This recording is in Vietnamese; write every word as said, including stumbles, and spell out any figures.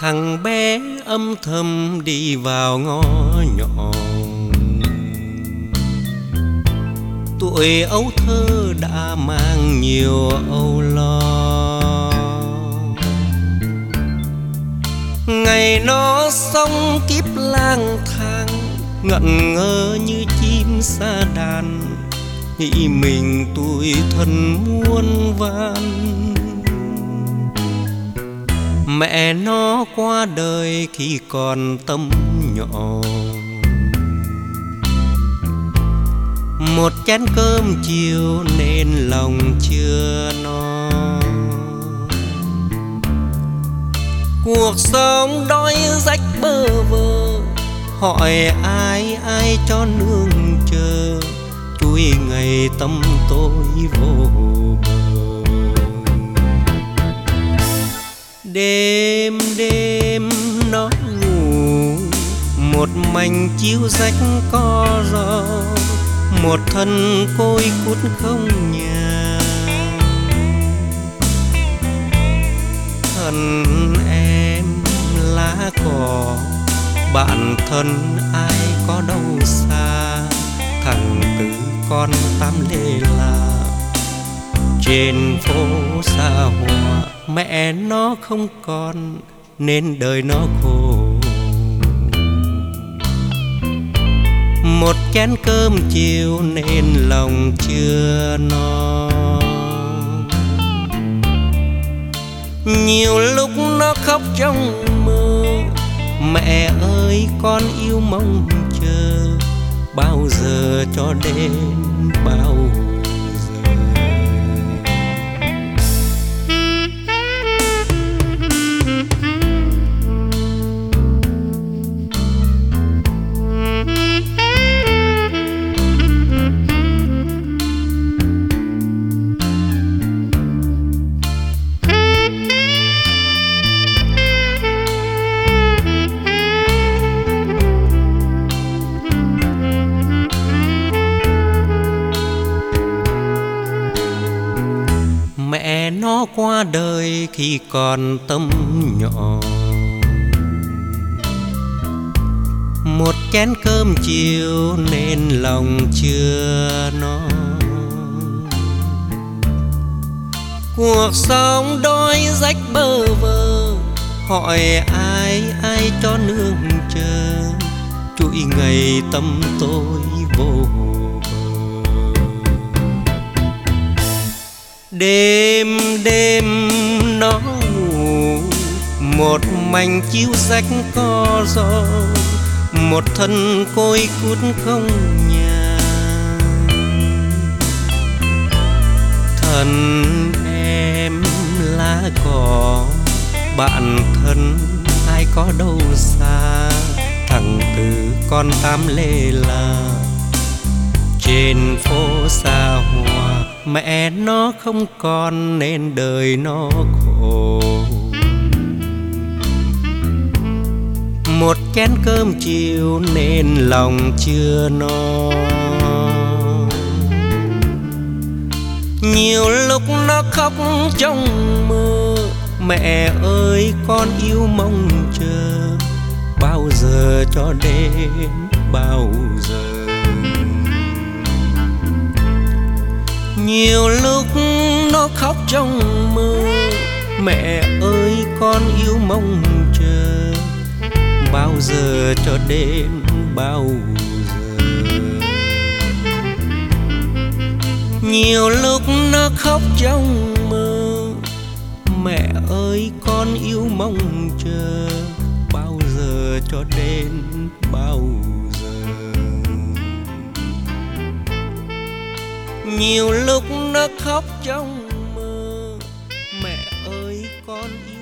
thằng bé âm thầm đi vào ngõ nhỏ. Tuổi ấu thơ đã mang nhiều âu lo. Ngày nó sống kiếp lang thang, ngẩn ngơ như chim sa đàn, nghĩ mình tuổi thân muôn vàn. Mẹ nó qua đời khi còn tấm nhỏ. Một chén cơm chiều nên lòng chưa no. Cuộc sống đói rách bơ vơ, hỏi ai ai cho nương chờ, chuỗi ngày tâm tôi vô bờ. Đêm đêm nó ngủ, một mảnh chiếu rách co gió, một thân côi cút không nhà. Thân em lá cỏ, bạn thân ai có đâu xa. Thằng Tư con tám lê la, trên phố xa hoa. Mẹ nó không còn nên đời nó khổ. Một chén cơm chiều nên lòng chưa no. Nhiều lúc nó khóc trong mơ, mẹ ơi con yêu mong chờ, bao giờ cho đến bao giờ. Mẹ nó qua đời khi còn tấm nhỏ. Một chén cơm chiều nên lòng chưa no. Cuộc sống đói rách bơ vơ, hỏi ai ai cho nương chờ, chuỗi ngày tâm tôi vô. Đêm đêm nó ngủ, một mảnh chiếu rách co gió, một thân côi cút không nhà. Thân em lá cỏ, bạn thân ai có đâu xa. Thằng Tư con tám lê la, trên phố xa hoa. Mẹ nó không còn nên đời nó khổ. Một chén cơm chiều nên lòng chưa no. Nhiều lúc nó khóc trong mơ, mẹ ơi con yêu mong chờ, bao giờ cho đến bao giờ. Nhiều lúc nó khóc trong mơ, mẹ ơi con yêu mong chờ, bao giờ cho đến bao giờ. Nhiều lúc nó khóc trong mơ, mẹ ơi con yêu mong chờ, bao giờ cho đến bao giờ. Nhiều lúc nó khóc trong mơ, mẹ ơi con yêu